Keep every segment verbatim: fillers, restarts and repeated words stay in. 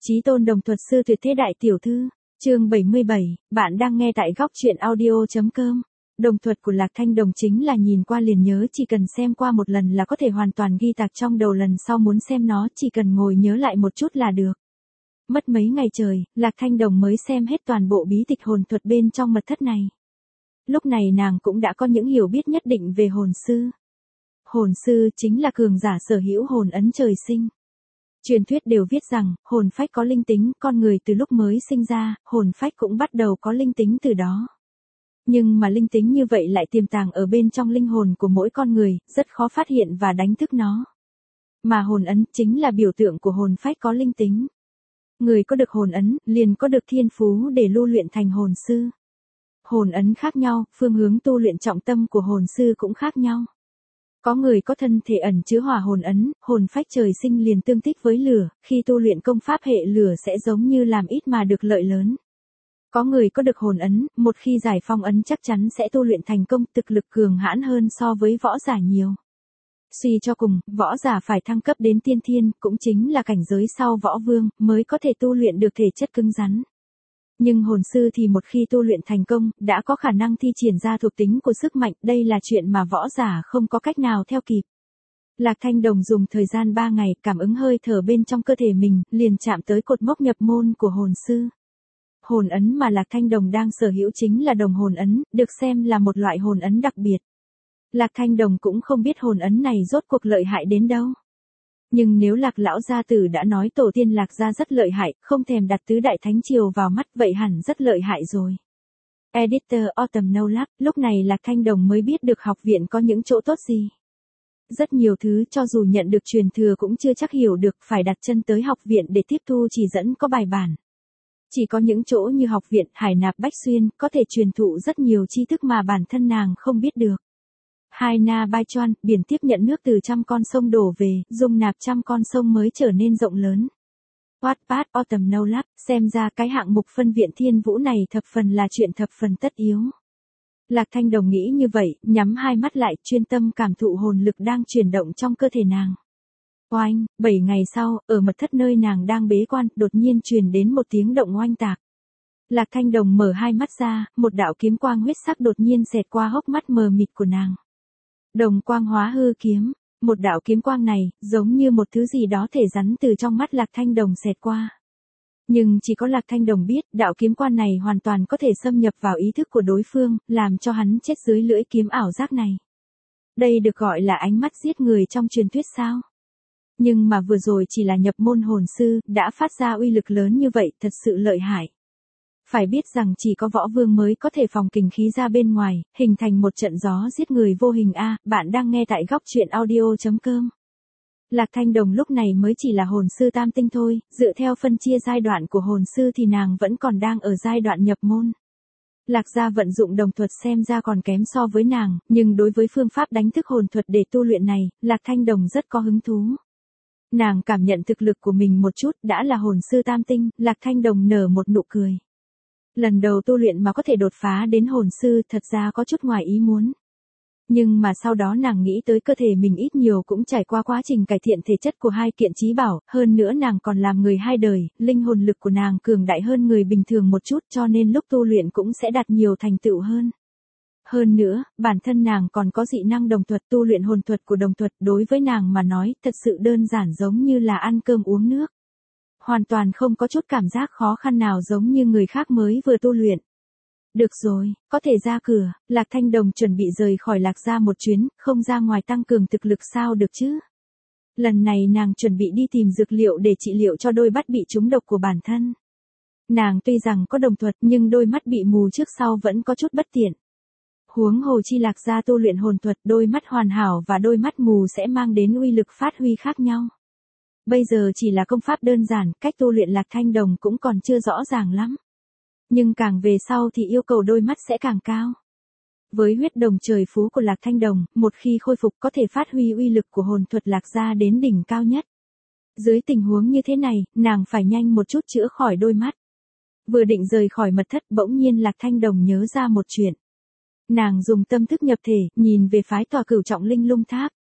Chí tôn đồng thuật sư tuyệt thế đại tiểu thư, chương bảy mươi bảy, bạn đang nghe tại góc truyện audio chấm com. Đồng thuật của Lạc Thanh Đồng chính là nhìn qua liền nhớ, chỉ cần xem qua một lần là có thể hoàn toàn ghi tạc trong đầu, lần sau muốn xem nó chỉ cần ngồi nhớ lại một chút là được. Mất mấy ngày trời, Lạc Thanh Đồng mới xem hết toàn bộ bí tịch hồn thuật bên trong mật thất này. Lúc này nàng cũng đã có những hiểu biết nhất định về hồn sư. Hồn sư chính là cường giả sở hữu hồn ấn trời sinh. Truyền thuyết đều viết rằng, hồn phách có linh tính, con người từ lúc mới sinh ra, hồn phách cũng bắt đầu có linh tính từ đó. Nhưng mà linh tính như vậy lại tiềm tàng ở bên trong linh hồn của mỗi con người, rất khó phát hiện và đánh thức nó. Mà hồn ấn chính là biểu tượng của hồn phách có linh tính. Người có được hồn ấn, liền có được thiên phú để lưu luyện thành hồn sư. Hồn ấn khác nhau, phương hướng tu luyện trọng tâm của hồn sư cũng khác nhau. Có người có thân thể ẩn chứa hỏa hồn ấn, hồn phách trời sinh liền tương thích với lửa, khi tu luyện công pháp hệ lửa sẽ giống như làm ít mà được lợi lớn. Có người có được hồn ấn, một khi giải phong ấn chắc chắn sẽ tu luyện thành công, thực lực cường hãn hơn so với võ giả nhiều. Suy cho cùng, võ giả phải thăng cấp đến tiên thiên, cũng chính là cảnh giới sau võ vương, mới có thể tu luyện được thể chất cứng rắn. Nhưng hồn sư thì một khi tu luyện thành công, đã có khả năng thi triển ra thuộc tính của sức mạnh, đây là chuyện mà võ giả không có cách nào theo kịp. Lạc Thanh Đồng dùng thời gian ba ngày cảm ứng hơi thở bên trong cơ thể mình, liền chạm tới cột mốc nhập môn của hồn sư. Hồn ấn mà Lạc Thanh Đồng đang sở hữu chính là đồng hồn ấn, được xem là một loại hồn ấn đặc biệt. Lạc Thanh Đồng cũng không biết hồn ấn này rốt cuộc lợi hại đến đâu. Nhưng nếu Lạc lão gia tử đã nói tổ tiên Lạc gia rất lợi hại, không thèm đặt tứ đại thánh triều vào mắt, vậy hẳn rất lợi hại rồi. Editor Autumn Nowlat, lúc này Lạc Thanh Đồng mới biết được học viện có những chỗ tốt gì. Rất nhiều thứ cho dù nhận được truyền thừa cũng chưa chắc hiểu được, phải đặt chân tới học viện để tiếp thu chỉ dẫn có bài bản. Chỉ có những chỗ như học viện Hải Nạp Bách Xuyên có thể truyền thụ rất nhiều tri thức mà bản thân nàng không biết được. Hai Na Bai Choan, biển tiếp nhận nước từ trăm con sông đổ về, dung nạp trăm con sông mới trở nên rộng lớn. Wattpad Autumn Nowlat, xem ra cái hạng mục phân viện thiên vũ này thập phần là chuyện thập phần tất yếu. Lạc Thanh Đồng nghĩ như vậy, nhắm hai mắt lại, chuyên tâm cảm thụ hồn lực đang chuyển động trong cơ thể nàng. Oanh, bảy ngày sau, ở mật thất nơi nàng đang bế quan, đột nhiên truyền đến một tiếng động oanh tạc. Lạc Thanh Đồng mở hai mắt ra, một đạo kiếm quang huyết sắc đột nhiên xẹt qua hốc mắt mờ mịt của nàng. Đồng quang hóa hư kiếm, một đạo kiếm quang này, giống như một thứ gì đó thể rắn từ trong mắt Lạc Thanh Đồng xẹt qua. Nhưng chỉ có Lạc Thanh Đồng biết, đạo kiếm quang này hoàn toàn có thể xâm nhập vào ý thức của đối phương, làm cho hắn chết dưới lưỡi kiếm ảo giác này. Đây được gọi là ánh mắt giết người trong truyền thuyết sao? Nhưng mà vừa rồi chỉ là nhập môn hồn sư, đã phát ra uy lực lớn như vậy, thật sự lợi hại. Phải biết rằng chỉ có võ vương mới có thể phòng kình khí ra bên ngoài, hình thành một trận gió giết người vô hình a. À, bạn đang nghe tại góc truyện audio chấm com. Lạc Thanh Đồng lúc này mới chỉ là hồn sư tam tinh thôi, dựa theo phân chia giai đoạn của hồn sư thì nàng vẫn còn đang ở giai đoạn nhập môn. Lạc gia vận dụng đồng thuật xem ra còn kém so với nàng, nhưng đối với phương pháp đánh thức hồn thuật để tu luyện này, Lạc Thanh Đồng rất có hứng thú. Nàng cảm nhận thực lực của mình một chút, đã là hồn sư tam tinh, Lạc Thanh Đồng nở một nụ cười. Lần đầu tu luyện mà có thể đột phá đến hồn sư thật ra có chút ngoài ý muốn. Nhưng mà sau đó nàng nghĩ tới cơ thể mình ít nhiều cũng trải qua quá trình cải thiện thể chất của hai kiện chí bảo, hơn nữa nàng còn làm người hai đời, linh hồn lực của nàng cường đại hơn người bình thường một chút cho nên lúc tu luyện cũng sẽ đạt nhiều thành tựu hơn. Hơn nữa, bản thân nàng còn có dị năng đồng thuật, tu luyện hồn thuật của đồng thuật đối với nàng mà nói thật sự đơn giản giống như là ăn cơm uống nước. Hoàn toàn không có chút cảm giác khó khăn nào giống như người khác mới vừa tu luyện. Được rồi, có thể ra cửa, Lạc Thanh Đồng chuẩn bị rời khỏi Lạc gia một chuyến, không ra ngoài tăng cường thực lực sao được chứ. Lần này nàng chuẩn bị đi tìm dược liệu để trị liệu cho đôi mắt bị trúng độc của bản thân. Nàng tuy rằng có đồng thuật nhưng đôi mắt bị mù trước sau vẫn có chút bất tiện. Huống hồ chi Lạc gia tu luyện hồn thuật, đôi mắt hoàn hảo và đôi mắt mù sẽ mang đến uy lực phát huy khác nhau. Bây giờ chỉ là công pháp đơn giản, cách tu luyện Lạc Thanh Đồng cũng còn chưa rõ ràng lắm. Nhưng càng về sau thì yêu cầu đôi mắt sẽ càng cao. Với huyết đồng trời phú của Lạc Thanh Đồng, một khi khôi phục có thể phát huy uy lực của hồn thuật Lạc gia đến đỉnh cao nhất. Dưới tình huống như thế này, nàng phải nhanh một chút chữa khỏi đôi mắt. Vừa định rời khỏi mật thất, bỗng nhiên Lạc Thanh Đồng nhớ ra một chuyện. Nàng dùng tâm thức nhập thể, nhìn về phái tòa Cửu Trọng Linh Lung Tháp.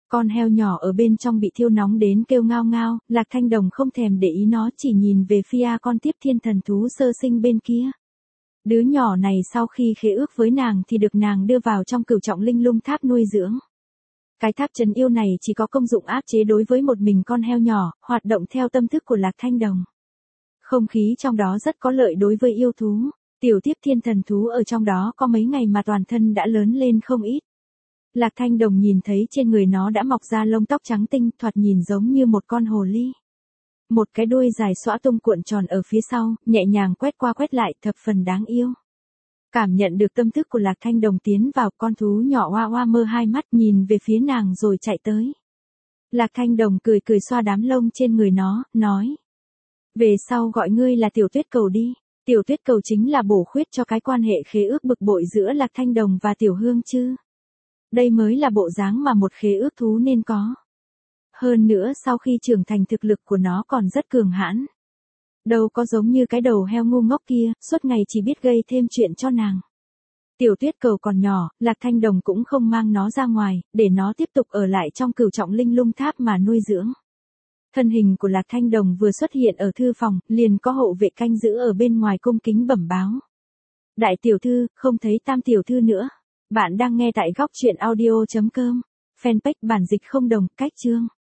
Con heo nhỏ ở bên trong bị thiêu nóng đến kêu ngao ngao, Lạc Thanh Đồng không thèm để ý nó, chỉ nhìn về phía con tiếp thiên thần thú sơ sinh bên kia. Đứa nhỏ này sau khi khế ước với nàng thì được nàng đưa vào trong cửu trọng linh lung tháp nuôi dưỡng. Cái tháp trấn yêu này chỉ có công dụng áp chế đối với một mình con heo nhỏ, hoạt động theo tâm thức của Lạc Thanh Đồng. Không khí trong đó rất có lợi đối với yêu thú. Tiểu tiếp thiên thần thú ở trong đó có mấy ngày mà toàn thân đã lớn lên không ít. Lạc Thanh Đồng nhìn thấy trên người nó đã mọc ra lông tóc trắng tinh, thoạt nhìn giống như một con hồ ly. Một cái đuôi dài xõa tung cuộn tròn ở phía sau, nhẹ nhàng quét qua quét lại, thập phần đáng yêu. Cảm nhận được tâm thức của Lạc Thanh Đồng tiến vào, con thú nhỏ oa oa mơ hai mắt nhìn về phía nàng rồi chạy tới. Lạc Thanh Đồng cười cười xoa đám lông trên người nó, nói. Về sau gọi ngươi là Tiểu Tuyết Cầu đi. Tiểu Tuyết Cầu chính là bổ khuyết cho cái quan hệ khế ước bực bội giữa Lạc Thanh Đồng và Tiểu Hương chứ. Đây mới là bộ dáng mà một khế ước thú nên có. Hơn nữa sau khi trưởng thành thực lực của nó còn rất cường hãn. Đâu có giống như cái đầu heo ngu ngốc kia, suốt ngày chỉ biết gây thêm chuyện cho nàng. Tiểu Tuyết Cầu còn nhỏ, Lạc Thanh Đồng cũng không mang nó ra ngoài, để nó tiếp tục ở lại trong cửu trọng linh lung tháp mà nuôi dưỡng. Thân hình của Lạc Thanh Đồng vừa xuất hiện ở thư phòng, liền có hộ vệ canh giữ ở bên ngoài cung kính bẩm báo. Đại tiểu thư, không thấy Tam tiểu thư nữa. Bạn đang nghe tại góc truyện audio chấm com. Fanpage bản dịch không đồng, cách chương.